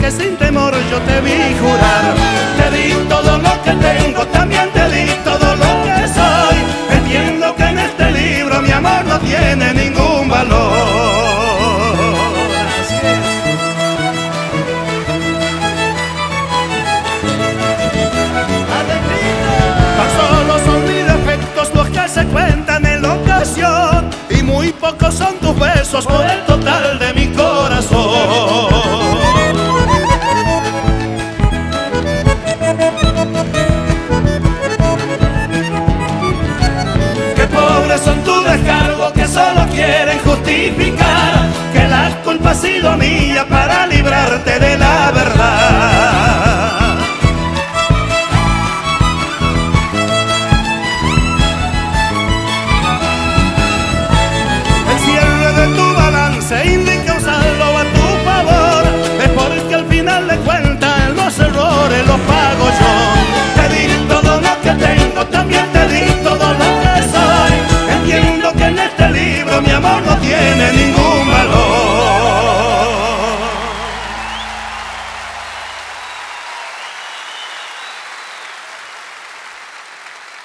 que sin temor yo te vi jurar. Te di todo lo que tengo, también te di todo lo que soy. Entiendo que en este libro mi amor no tiene ningún valor. Así es. Tan solo son mis defectos los que se cuentan en la ocasión, y muy pocos son tus besos por el total de mi corazón. Qué pobres son tus descargos que solo quieren justificar que la culpa ha sido mía para librarte de la verdad. El cierre de tu balance indica un saldo a tu favor, es porque al final de cuentas los errores los pago yo. Te di todo lo que tengo, también te di todo lo que soy. Entiendo que en este libro mi amor no tiene